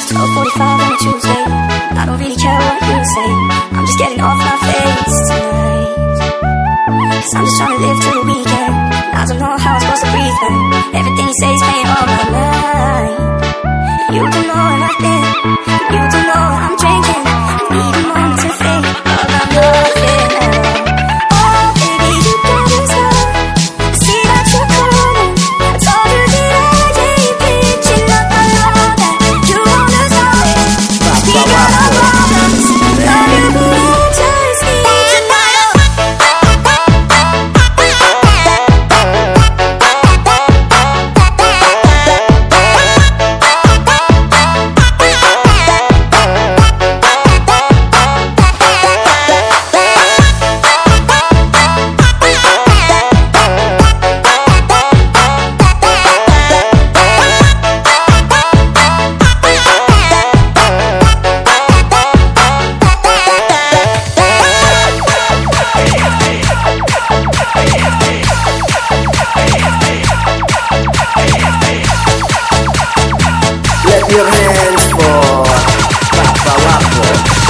12:45 on a Tuesday. I don't really care what you say. I'm just getting off my face tonight, 'cause I'm just trying to live till the weekend. I don't know how I'm supposed to breathe, man. Everything you say is playing on my mind. You don't know where I've been. You don't know what I'm drinking. I need a moment to think about nothing at all. Oh baby, you gotta stop. I see that you're calling. I told you that I ain't pitching up. I know that you wanna stop. We got our problems. Love you, but I just need to know. Your hands for Papa Wapo.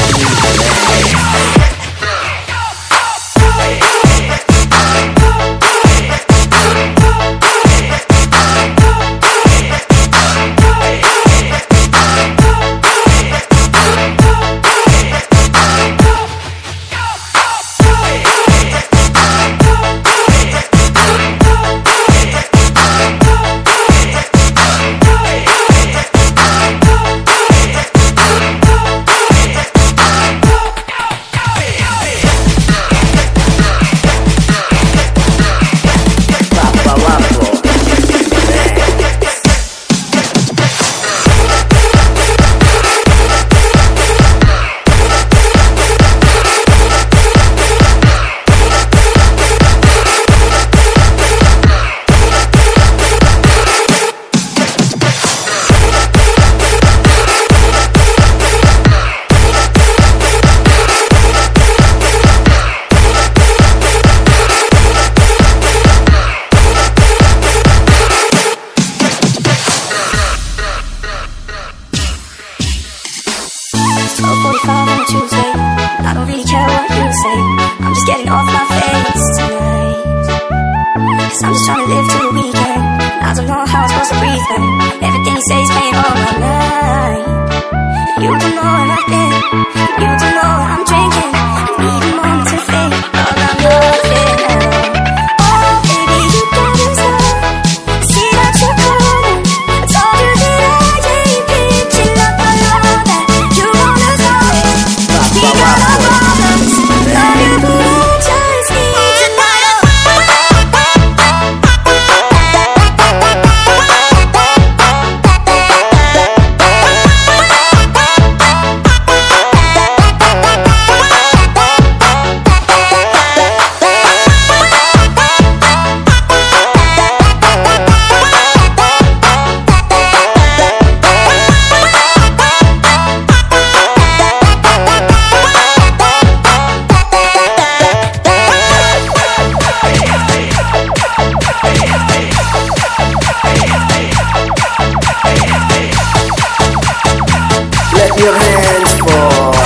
On a Tuesday. I don't really care what you say. I'm just getting off my face tonight, 'cause I'm just trying to live till the weekend. I don't know how I'm supposed to breathe, man. Everything you say is playing on my mind. You don't know where I've been. You don't know what I'm drinking. I need a moment to think about nothing at all. Oh baby, you gotta stop. I see that you're calling. I told you that I ain't pitching up. I know that you wanna stop. We got our problems. Love you, but I just need to know. Your hands for